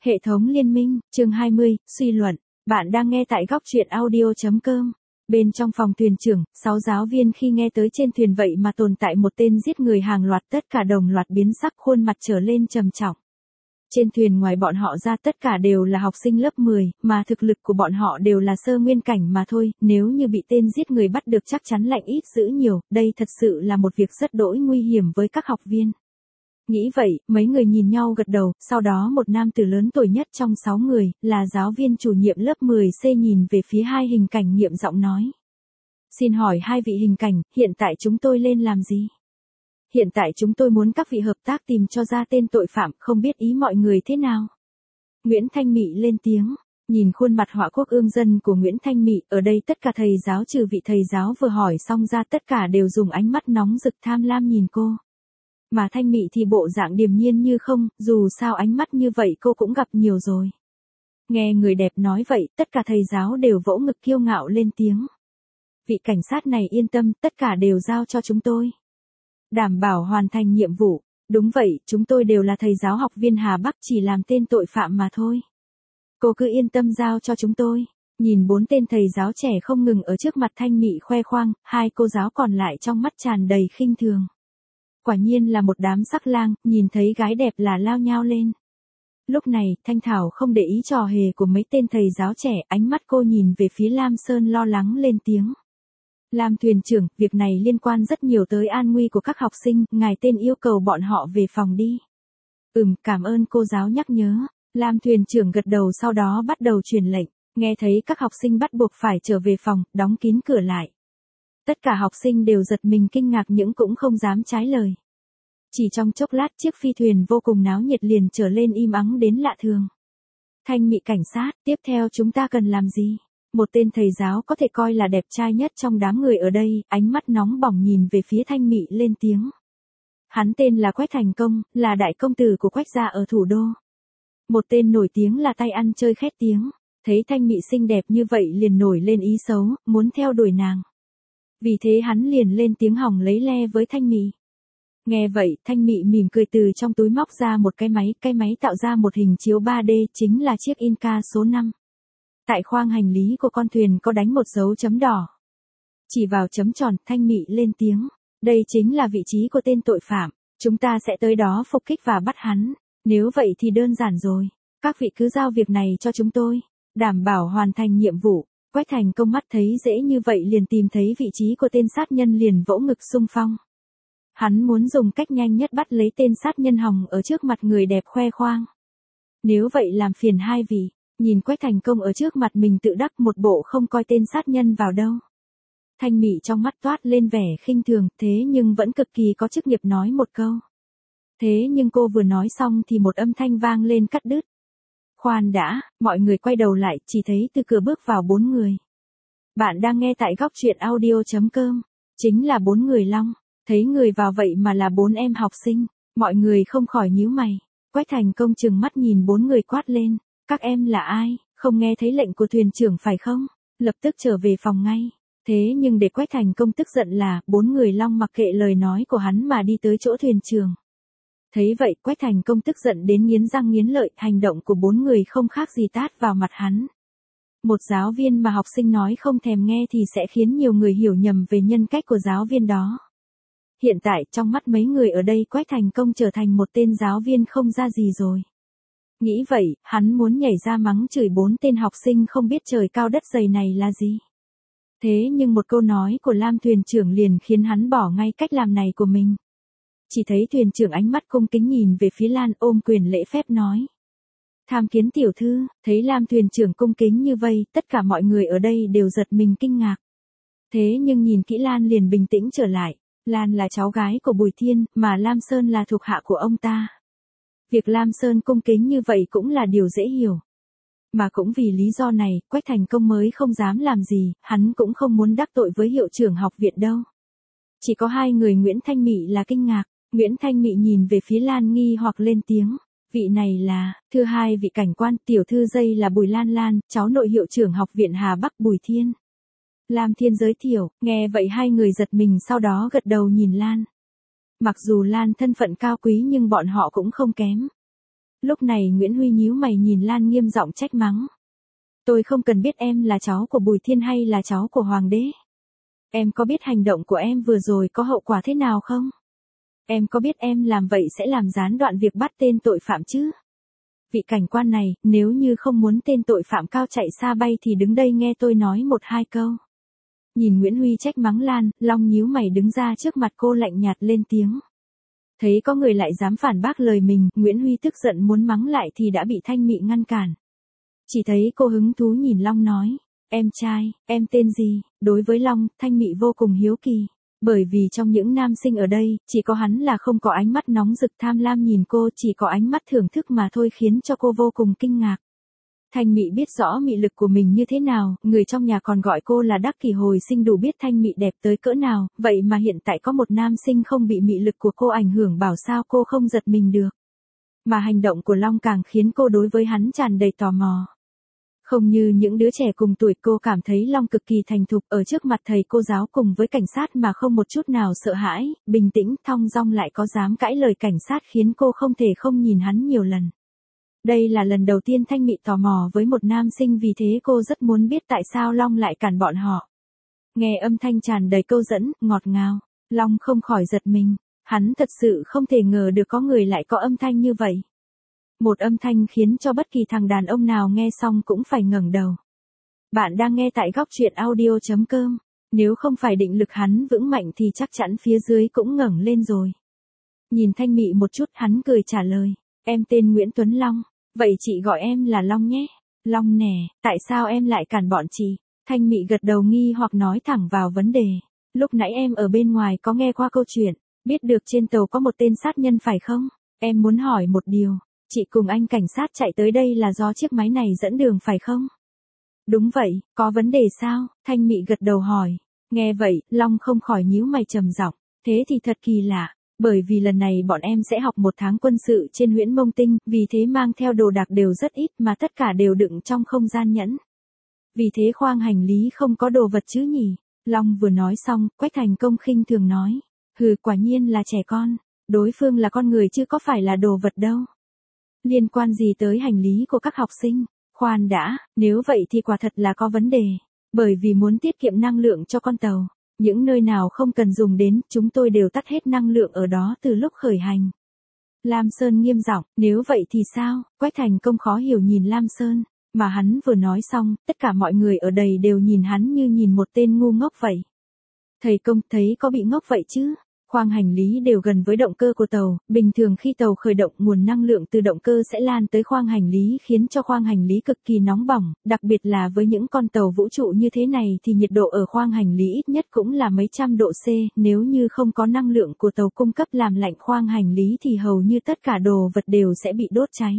Hệ thống liên minh, chương 20, suy luận. Bạn đang nghe tại góc truyện audio.com. Bên trong phòng thuyền trưởng, 6 giáo viên khi nghe tới trên thuyền vậy mà tồn tại một tên giết người hàng loạt, tất cả đồng loạt biến sắc, khuôn mặt trở lên trầm trọng. Trên thuyền ngoài bọn họ ra tất cả đều là học sinh lớp 10, mà thực lực của bọn họ đều là sơ nguyên cảnh mà thôi, nếu như bị tên giết người bắt được chắc chắn lạnh ít dữ nhiều, đây thật sự là một việc rất đỗi nguy hiểm với các học viên. Nghĩ vậy, mấy người nhìn nhau gật đầu, sau đó một nam tử lớn tuổi nhất trong 6 người, là giáo viên chủ nhiệm lớp 10C nhìn về phía hai hình cảnh nghiệm giọng nói. Xin hỏi hai vị hình cảnh, hiện tại chúng tôi lên làm gì? Hiện tại chúng tôi muốn các vị hợp tác tìm cho ra tên tội phạm, không biết ý mọi người thế nào? Nguyễn Thanh Mị lên tiếng. Nhìn khuôn mặt họa quốc ương dân của Nguyễn Thanh Mị, ở đây tất cả thầy giáo trừ vị thầy giáo vừa hỏi xong ra tất cả đều dùng ánh mắt nóng rực tham lam nhìn cô. Mà Thanh Mị thì bộ dạng điềm nhiên như không, dù sao ánh mắt như vậy cô cũng gặp nhiều rồi. Nghe người đẹp nói vậy, tất cả thầy giáo đều vỗ ngực kiêu ngạo lên tiếng. Vị cảnh sát này yên tâm, tất cả đều giao cho chúng tôi. Đảm bảo hoàn thành nhiệm vụ. Đúng vậy, chúng tôi đều là thầy giáo học viên Hà Bắc, chỉ làm tên tội phạm mà thôi. Cô cứ yên tâm giao cho chúng tôi. Nhìn 4 tên thầy giáo trẻ không ngừng ở trước mặt Thanh Mị khoe khoang, hai cô giáo còn lại trong mắt tràn đầy khinh thường. Quả nhiên là một đám sắc lang, nhìn thấy gái đẹp là lao nhao lên. Lúc này, Thanh Thảo không để ý trò hề của mấy tên thầy giáo trẻ, ánh mắt cô nhìn về phía Lam Sơn lo lắng lên tiếng. Lam thuyền trưởng, việc này liên quan rất nhiều tới an nguy của các học sinh, ngài tên yêu cầu bọn họ về phòng đi. Cảm ơn cô giáo nhắc nhớ. Lam thuyền trưởng gật đầu sau đó bắt đầu truyền lệnh, nghe thấy các học sinh bắt buộc phải trở về phòng, đóng kín cửa lại. Tất cả học sinh đều giật mình kinh ngạc nhưng cũng không dám trái lời. Chỉ trong chốc lát chiếc phi thuyền vô cùng náo nhiệt liền trở lên im ắng đến lạ thường. Thanh Mị cảnh sát, tiếp theo chúng ta cần làm gì? Một tên thầy giáo có thể coi là đẹp trai nhất trong đám người ở đây, ánh mắt nóng bỏng nhìn về phía Thanh Mị lên tiếng. Hắn tên là Quách Thành Công, là đại công tử của Quách gia ở thủ đô. Một tên nổi tiếng là tay ăn chơi khét tiếng, thấy Thanh Mị xinh đẹp như vậy liền nổi lên ý xấu, muốn theo đuổi nàng. Vì thế hắn liền lên tiếng hòng lấy le với Thanh Mị. Nghe vậy, Thanh Mị mỉm cười từ trong túi móc ra một cái máy tạo ra một hình chiếu 3D, chính là chiếc Inca số 5. Tại khoang hành lý của con thuyền có đánh một dấu chấm đỏ. Chỉ vào chấm tròn, Thanh Mị lên tiếng. Đây chính là vị trí của tên tội phạm, chúng ta sẽ tới đó phục kích và bắt hắn. Nếu vậy thì đơn giản rồi, các vị cứ giao việc này cho chúng tôi, đảm bảo hoàn thành nhiệm vụ. Quách Thành Công mắt thấy dễ như vậy liền tìm thấy vị trí của tên sát nhân liền vỗ ngực xung phong. Hắn muốn dùng cách nhanh nhất bắt lấy tên sát nhân hòng ở trước mặt người đẹp khoe khoang. Nếu vậy làm phiền hai vị, nhìn Quách Thành Công ở trước mặt mình tự đắc một bộ không coi tên sát nhân vào đâu. Thanh Mị trong mắt toát lên vẻ khinh thường, thế nhưng vẫn cực kỳ có chức nghiệp nói một câu. Thế nhưng cô vừa nói xong thì một âm thanh vang lên cắt đứt. Khoan đã, mọi người quay đầu lại, chỉ thấy từ cửa bước vào 4 người. Bạn đang nghe tại góc truyện audio.com, chính là 4 người Long. Thấy người vào vậy mà là 4 em học sinh, mọi người không khỏi nhíu mày. Quách Thành Công trừng mắt nhìn 4 người quát lên, các em là ai, không nghe thấy lệnh của thuyền trưởng phải không, lập tức trở về phòng ngay. Thế nhưng để Quách Thành Công tức giận là, 4 người Long mặc kệ lời nói của hắn mà đi tới chỗ thuyền trưởng. Thấy vậy, Quách Thành Công tức giận đến nghiến răng nghiến lợi, hành động của 4 người không khác gì tát vào mặt hắn. Một giáo viên mà học sinh nói không thèm nghe thì sẽ khiến nhiều người hiểu nhầm về nhân cách của giáo viên đó. Hiện tại trong mắt mấy người ở đây Quách Thành Công trở thành một tên giáo viên không ra gì rồi. Nghĩ vậy, hắn muốn nhảy ra mắng chửi 4 tên học sinh không biết trời cao đất dày này là gì. Thế nhưng một câu nói của Lam thuyền trưởng liền khiến hắn bỏ ngay cách làm này của mình. Chỉ thấy thuyền trưởng ánh mắt cung kính nhìn về phía Lan ôm quyền lễ phép nói. Tham kiến tiểu thư, thấy Lam thuyền trưởng cung kính như vậy, tất cả mọi người ở đây đều giật mình kinh ngạc. Thế nhưng nhìn kỹ Lan liền bình tĩnh trở lại. Lan là cháu gái của Bùi Thiên, mà Lam Sơn là thuộc hạ của ông ta. Việc Lam Sơn cung kính như vậy cũng là điều dễ hiểu. Mà cũng vì lý do này, Quách Thành Công mới không dám làm gì, hắn cũng không muốn đắc tội với hiệu trưởng học viện đâu. Chỉ có hai người Nguyễn Thanh Mị là kinh ngạc, Nguyễn Thanh Mị nhìn về phía Lan nghi hoặc lên tiếng. Vị này là, thưa hai vị cảnh quan, tiểu thư dây là Bùi Lan Lan, cháu nội hiệu trưởng học viện Hà Bắc Bùi Thiên. Lam Thiên giới thiệu, nghe vậy hai người giật mình sau đó gật đầu nhìn Lan. Mặc dù Lan thân phận cao quý nhưng bọn họ cũng không kém. Lúc này Nguyễn Huy nhíu mày nhìn Lan nghiêm giọng trách mắng. Tôi không cần biết em là cháu của Bùi Thiên hay là cháu của Hoàng đế. Em có biết hành động của em vừa rồi có hậu quả thế nào không? Em có biết em làm vậy sẽ làm gián đoạn việc bắt tên tội phạm chứ? Vị cảnh quan này, nếu như không muốn tên tội phạm cao chạy xa bay thì đứng đây nghe tôi nói một hai câu. Nhìn Nguyễn Huy trách mắng Lan, Long nhíu mày đứng ra trước mặt cô lạnh nhạt lên tiếng. Thấy có người lại dám phản bác lời mình, Nguyễn Huy tức giận muốn mắng lại thì đã bị Thanh Mị ngăn cản. Chỉ thấy cô hứng thú nhìn Long nói, em trai, em tên gì? Đối với Long, Thanh Mị vô cùng hiếu kỳ. Bởi vì trong những nam sinh ở đây, chỉ có hắn là không có ánh mắt nóng rực tham lam nhìn cô, chỉ có ánh mắt thưởng thức mà thôi khiến cho cô vô cùng kinh ngạc. Thanh Mị biết rõ mị lực của mình như thế nào, người trong nhà còn gọi cô là Đắc Kỷ hồi sinh đủ biết Thanh Mị đẹp tới cỡ nào, vậy mà hiện tại có một nam sinh không bị mị lực của cô ảnh hưởng bảo sao cô không giật mình được. Mà hành động của Long càng khiến cô đối với hắn tràn đầy tò mò. Không như những đứa trẻ cùng tuổi, cô cảm thấy Long cực kỳ thành thục, ở trước mặt thầy cô giáo cùng với cảnh sát mà không một chút nào sợ hãi, bình tĩnh, thong dong lại có dám cãi lời cảnh sát khiến cô không thể không nhìn hắn nhiều lần. Đây là lần đầu tiên Thanh Mị tò mò với một nam sinh, vì thế cô rất muốn biết tại sao Long lại cản bọn họ. Nghe âm thanh tràn đầy câu dẫn, ngọt ngào, Long không khỏi giật mình, hắn thật sự không thể ngờ được có người lại có âm thanh như vậy. Một âm thanh khiến cho bất kỳ thằng đàn ông nào nghe xong cũng phải ngẩng đầu. Bạn đang nghe tại góc truyện audio.com, nếu không phải định lực hắn vững mạnh thì chắc chắn phía dưới cũng ngẩng lên rồi. Nhìn Thanh Mị một chút, hắn cười trả lời, em tên Nguyễn Tuấn Long, vậy chị gọi em là Long nhé. Long nè, tại sao em lại cản bọn chị? Thanh Mị gật đầu nghi hoặc nói thẳng vào vấn đề. Lúc nãy em ở bên ngoài có nghe qua câu chuyện, biết được trên tàu có một tên sát nhân phải không? Em muốn hỏi một điều. Chị cùng anh cảnh sát chạy tới đây là do chiếc máy này dẫn đường phải không? Đúng vậy, có vấn đề sao? Thanh Mị gật đầu hỏi. Nghe vậy, Long không khỏi nhíu mày trầm giọng. Thế thì thật kỳ lạ, bởi vì lần này bọn em sẽ học một tháng quân sự trên Huyễn Mông Tinh, vì thế mang theo đồ đạc đều rất ít mà tất cả đều đựng trong không gian nhẫn. Vì thế khoang hành lý không có đồ vật chứ nhỉ? Long vừa nói xong, Quách Thành Công khinh thường nói. Hừ, quả nhiên là trẻ con, đối phương là con người chứ có phải là đồ vật đâu. Liên quan gì tới hành lý của các học sinh? Khoan đã, nếu vậy thì quả thật là có vấn đề. Bởi vì muốn tiết kiệm năng lượng cho con tàu, những nơi nào không cần dùng đến, chúng tôi đều tắt hết năng lượng ở đó từ lúc khởi hành. Lam Sơn nghiêm giọng, nếu vậy thì sao? Quách Thành Công khó hiểu nhìn Lam Sơn, mà hắn vừa nói xong, tất cả mọi người ở đây đều nhìn hắn như nhìn một tên ngu ngốc vậy. Thầy Công thấy có bị ngốc vậy chứ? Khoang hành lý đều gần với động cơ của tàu, bình thường khi tàu khởi động nguồn năng lượng từ động cơ sẽ lan tới khoang hành lý khiến cho khoang hành lý cực kỳ nóng bỏng, đặc biệt là với những con tàu vũ trụ như thế này thì nhiệt độ ở khoang hành lý ít nhất cũng là mấy trăm độ C, nếu như không có năng lượng của tàu cung cấp làm lạnh khoang hành lý thì hầu như tất cả đồ vật đều sẽ bị đốt cháy.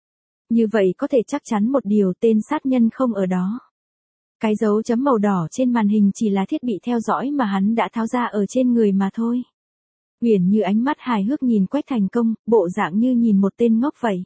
Như vậy có thể chắc chắn một điều, tên sát nhân không ở đó. Cái dấu chấm màu đỏ trên màn hình chỉ là thiết bị theo dõi mà hắn đã tháo ra ở trên người mà thôi. Uyển Như ánh mắt hài hước nhìn Quách Thành Công, bộ dạng như nhìn một tên ngốc vậy.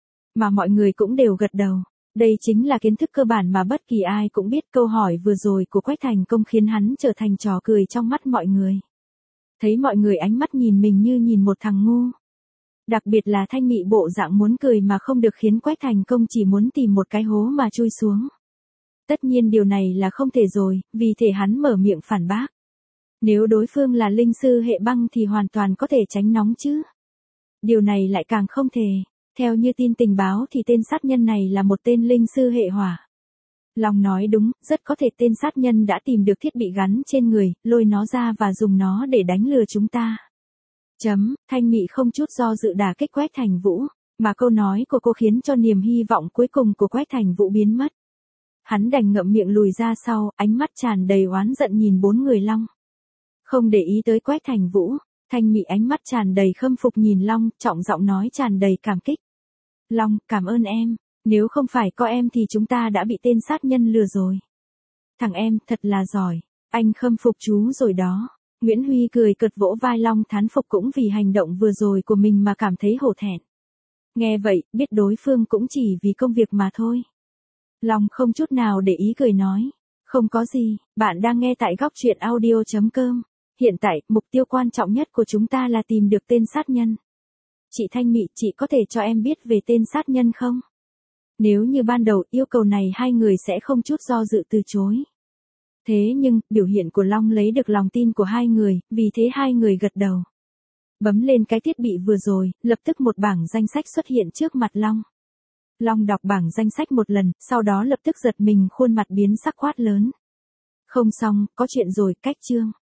Mà mọi người cũng đều gật đầu. Đây chính là kiến thức cơ bản mà bất kỳ ai cũng biết. Câu hỏi vừa rồi của Quách Thành Công khiến hắn trở thành trò cười trong mắt mọi người. Thấy mọi người ánh mắt nhìn mình như nhìn một thằng ngu. Đặc biệt là Thanh Mị bộ dạng muốn cười mà không được khiến Quách Thành Công chỉ muốn tìm một cái hố mà chui xuống. Tất nhiên điều này là không thể rồi, vì thế hắn mở miệng phản bác. Nếu đối phương là linh sư hệ băng thì hoàn toàn có thể tránh nóng chứ. Điều này lại càng không thể. Theo như tin tình báo thì tên sát nhân này là một tên linh sư hệ hỏa. Long nói đúng, rất có thể tên sát nhân đã tìm được thiết bị gắn trên người, lôi nó ra và dùng nó để đánh lừa chúng ta. Thanh Mị không chút do dự đả kích Quách Thành Vũ, mà câu nói của cô khiến cho niềm hy vọng cuối cùng của Quách Thành Vũ biến mất. Hắn đành ngậm miệng lùi ra sau, ánh mắt tràn đầy oán giận nhìn bốn người Long. Không để ý tới Quách Thành Vũ, Thanh Mị ánh mắt tràn đầy khâm phục nhìn Long, trọng giọng nói tràn đầy cảm kích. Long, cảm ơn em, nếu không phải có em thì chúng ta đã bị tên sát nhân lừa rồi. Thằng em, thật là giỏi, anh khâm phục chú rồi đó. Nguyễn Huy cười cợt vỗ vai Long thán phục cũng vì hành động vừa rồi của mình mà cảm thấy hổ thẹn. Nghe vậy, biết đối phương cũng chỉ vì công việc mà thôi. Long không chút nào để ý cười nói. Không có gì, bạn đang nghe tại góc truyện audio.com. Hiện tại, mục tiêu quan trọng nhất của chúng ta là tìm được tên sát nhân. Chị Thanh Mị, chị có thể cho em biết về tên sát nhân không? Nếu như ban đầu yêu cầu này hai người sẽ không chút do dự từ chối. Thế nhưng, biểu hiện của Long lấy được lòng tin của hai người, vì thế hai người gật đầu. Bấm lên cái thiết bị vừa rồi, lập tức một bảng danh sách xuất hiện trước mặt Long. Long đọc bảng danh sách một lần, sau đó lập tức giật mình, khuôn mặt biến sắc, quát lớn. Không xong, có chuyện rồi, cách chương.